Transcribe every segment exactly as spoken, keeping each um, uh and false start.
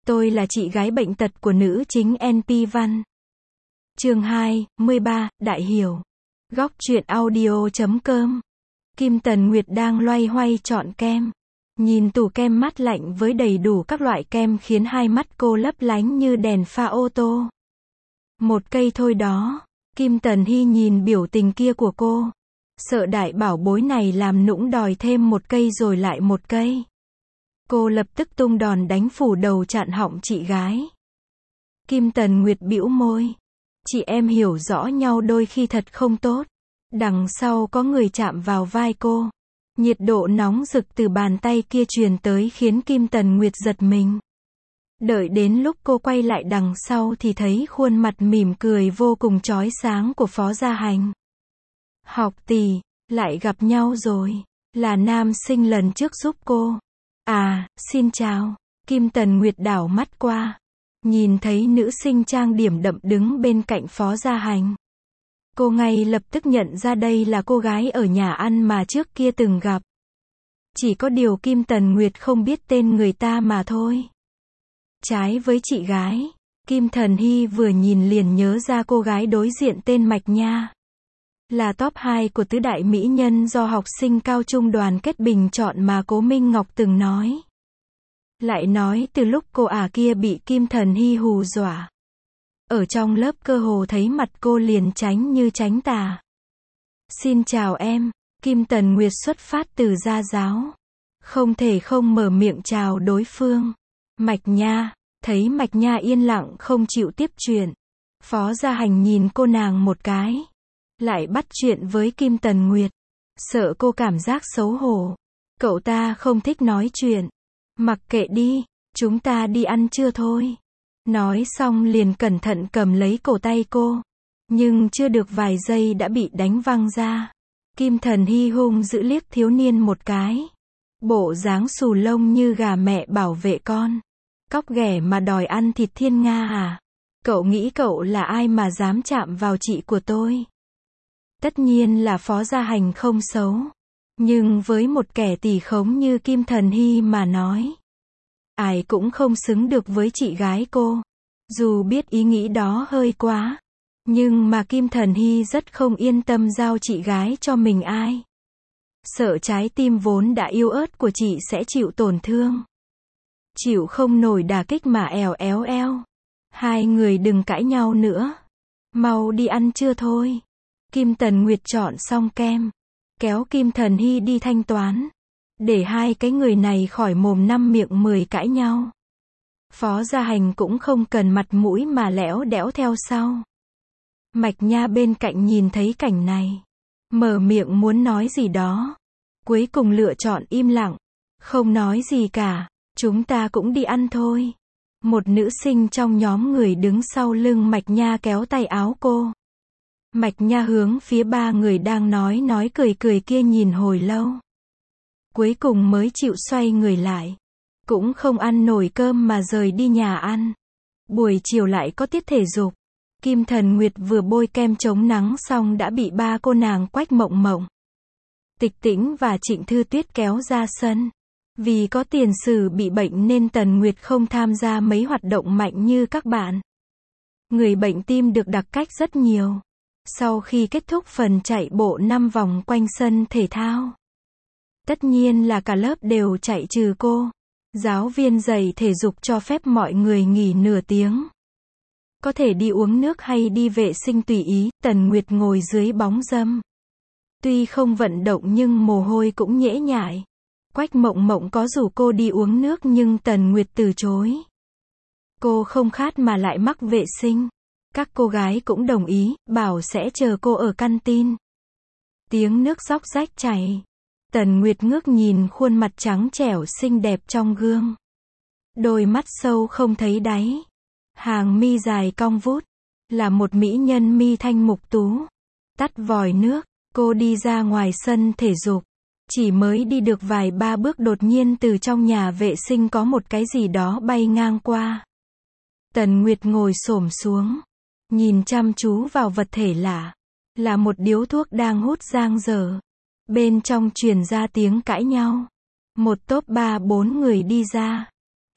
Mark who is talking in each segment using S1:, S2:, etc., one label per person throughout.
S1: Tôi là chị gái bệnh tật của nữ chính en pê Văn. Chương hai mươi ba, Đại Hiểu. Góc truyện audio chấm com. Kim Tần Nguyệt đang loay hoay chọn kem. Nhìn tủ kem mát lạnh với đầy đủ các loại kem khiến hai mắt cô lấp lánh như đèn pha ô tô. Một cây thôi đó. Kim Tần Hy nhìn biểu tình kia của cô. Sợ đại bảo bối này làm nũng đòi thêm một cây rồi lại một cây. Cô lập tức tung đòn đánh phủ đầu chặn họng chị gái. Kim Tần Nguyệt bĩu môi. Chị em hiểu rõ nhau đôi khi thật không tốt. Đằng sau có người chạm vào vai cô. Nhiệt độ nóng rực từ bàn tay kia truyền tới khiến Kim Tần Nguyệt giật mình. Đợi đến lúc cô quay lại đằng sau thì thấy khuôn mặt mỉm cười vô cùng chói sáng của Phó Gia Hành. Học tỷ, lại gặp nhau rồi. Là nam sinh lần trước giúp cô. À, xin chào. Kim Tần Nguyệt đảo mắt qua. Nhìn thấy nữ sinh trang điểm đậm đứng bên cạnh Phó Gia Hành. Cô ngay lập tức nhận ra đây là cô gái ở nhà ăn mà trước kia từng gặp. Chỉ có điều Kim Tần Nguyệt không biết tên người ta mà thôi. Trái với chị gái, Kim Tần Hy vừa nhìn liền nhớ ra cô gái đối diện tên Mạch Nha. Là top hai của tứ đại mỹ nhân do học sinh cao trung đoàn kết bình chọn mà Cố Minh Ngọc từng nói. Lại nói từ lúc cô ả kia bị Kim Tần Hy hù dọa. Ở trong lớp cơ hồ thấy mặt cô liền tránh như tránh tà. Xin chào em, Kim Tần Nguyệt xuất phát từ gia giáo. Không thể không mở miệng chào đối phương. Mạch Nha, thấy Mạch Nha yên lặng không chịu tiếp chuyện. Phó Gia Hành nhìn cô nàng một cái. Lại bắt chuyện với Kim Tần Nguyệt. Sợ cô cảm giác xấu hổ. Cậu ta không thích nói chuyện. Mặc kệ đi, chúng ta đi ăn trưa thôi. Nói xong liền cẩn thận cầm lấy cổ tay cô. Nhưng chưa được vài giây đã bị đánh văng ra. Kim Tần Hy hung dữ liếc thiếu niên một cái. Bộ dáng xù lông như gà mẹ bảo vệ con. Cóc ghẻ mà đòi ăn thịt thiên nga à? Cậu nghĩ cậu là ai mà dám chạm vào chị của tôi? Tất nhiên là Phó Gia Hành không xấu. Nhưng với một kẻ tỳ khống như Kim Tần Hy mà nói. Ai cũng không xứng được với chị gái cô. Dù biết ý nghĩ đó hơi quá. Nhưng mà Kim Tần Hy rất không yên tâm giao chị gái cho mình ai. Sợ trái tim vốn đã yếu ớt của chị sẽ chịu tổn thương. Chịu không nổi đả kích mà èo éo eo. Hai người đừng cãi nhau nữa. Mau đi ăn trưa thôi. Kim Tần Nguyệt chọn xong kem. Kéo Kim Tần Hy đi thanh toán. Để hai cái người này khỏi mồm năm miệng mười cãi nhau. Phó Gia Hành cũng không cần mặt mũi mà lẽo đẽo theo sau. Mạch Nha bên cạnh nhìn thấy cảnh này. Mở miệng muốn nói gì đó. Cuối cùng lựa chọn im lặng. Không nói gì cả. Chúng ta cũng đi ăn thôi. Một nữ sinh trong nhóm người đứng sau lưng Mạch Nha kéo tay áo cô. Mạch Nha hướng phía ba người đang nói nói cười cười kia nhìn hồi lâu. Cuối cùng mới chịu xoay người lại. Cũng không ăn nổi cơm mà rời đi nhà ăn. Buổi chiều lại có tiết thể dục. Kim Tần Nguyệt vừa bôi kem chống nắng xong đã bị ba cô nàng Quách Mộng Mộng, Tịch Tĩnh và Trịnh Thư Tuyết kéo ra sân. Vì có tiền sử bị bệnh nên Tần Nguyệt không tham gia mấy hoạt động mạnh như các bạn. Người bệnh tim được đặc cách rất nhiều. Sau khi kết thúc phần chạy bộ năm vòng quanh sân thể thao. Tất nhiên là cả lớp đều chạy trừ cô. Giáo viên dạy thể dục cho phép mọi người nghỉ nửa tiếng. Có thể đi uống nước hay đi vệ sinh tùy ý. Tần Nguyệt ngồi dưới bóng râm. Tuy không vận động nhưng mồ hôi cũng nhễ nhại. Quách Mộng Mộng có rủ cô đi uống nước nhưng Tần Nguyệt từ chối. Cô không khát mà lại mắc vệ sinh. Các cô gái cũng đồng ý, bảo sẽ chờ cô ở căn tin. Tiếng nước róc rách chảy. Tần Nguyệt ngước nhìn khuôn mặt trắng trẻo xinh đẹp trong gương. Đôi mắt sâu không thấy đáy. Hàng mi dài cong vút. Là một mỹ nhân mi thanh mục tú. Tắt vòi nước, cô đi ra ngoài sân thể dục. Chỉ mới đi được vài ba bước đột nhiên từ trong nhà vệ sinh có một cái gì đó bay ngang qua. Tần Nguyệt ngồi xổm xuống. Nhìn chăm chú vào vật thể lạ. Là một điếu thuốc đang hút giang dở. Bên trong truyền ra tiếng cãi nhau. Một tốp ba bốn người đi ra.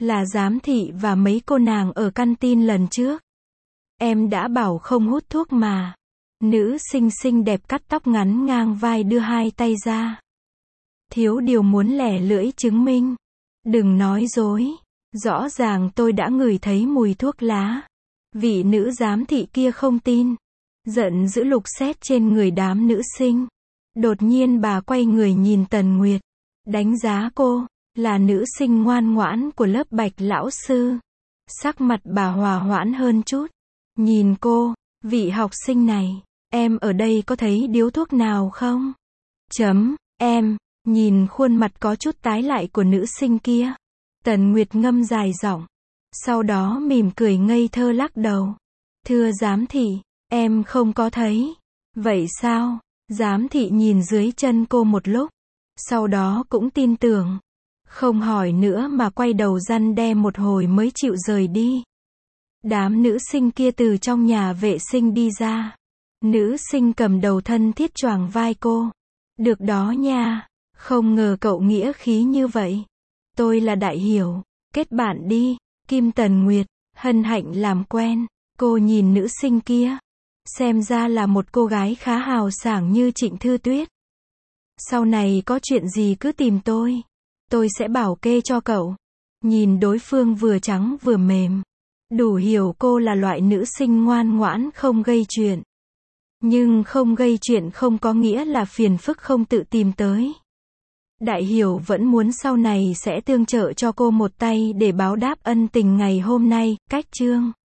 S1: Là giám thị và mấy cô nàng ở căn tin lần trước. Em đã bảo không hút thuốc mà. Nữ sinh xinh đẹp cắt tóc ngắn ngang vai đưa hai tay ra. Thiếu điều muốn lẻ lưỡi chứng minh. Đừng nói dối. Rõ ràng tôi đã ngửi thấy mùi thuốc lá. Vị nữ giám thị kia không tin. Giận dữ lục xét trên người đám nữ sinh. Đột nhiên bà quay người nhìn Tần Nguyệt. Đánh giá cô, là nữ sinh ngoan ngoãn của lớp Bạch lão sư. Sắc mặt bà hòa hoãn hơn chút. Nhìn cô, vị học sinh này, em ở đây có thấy điếu thuốc nào không? Chấm, em, nhìn khuôn mặt có chút tái lại của nữ sinh kia. Tần Nguyệt ngâm dài giọng. Sau đó mỉm cười ngây thơ lắc đầu. Thưa giám thị, em không có thấy. Vậy sao? Giám thị nhìn dưới chân cô một lúc. Sau đó cũng tin tưởng. Không hỏi nữa mà quay đầu răn đe một hồi mới chịu rời đi. Đám nữ sinh kia từ trong nhà vệ sinh đi ra. Nữ sinh cầm đầu thân thiết choàng vai cô. Được đó nha. Không ngờ cậu nghĩa khí như vậy. Tôi là Đại Hiểu. Kết bạn đi. Kim Tần Nguyệt. Hân hạnh làm quen. Cô nhìn nữ sinh kia. Xem ra là một cô gái khá hào sảng như Trịnh Thư Tuyết. Sau này có chuyện gì cứ tìm tôi. Tôi sẽ bảo kê cho cậu. Nhìn đối phương vừa trắng vừa mềm. Đủ hiểu cô là loại nữ sinh ngoan ngoãn không gây chuyện. Nhưng không gây chuyện không có nghĩa là phiền phức không tự tìm tới. Đại Hiểu vẫn muốn sau này sẽ tương trợ cho cô một tay để báo đáp ân tình ngày hôm nay. Cách chương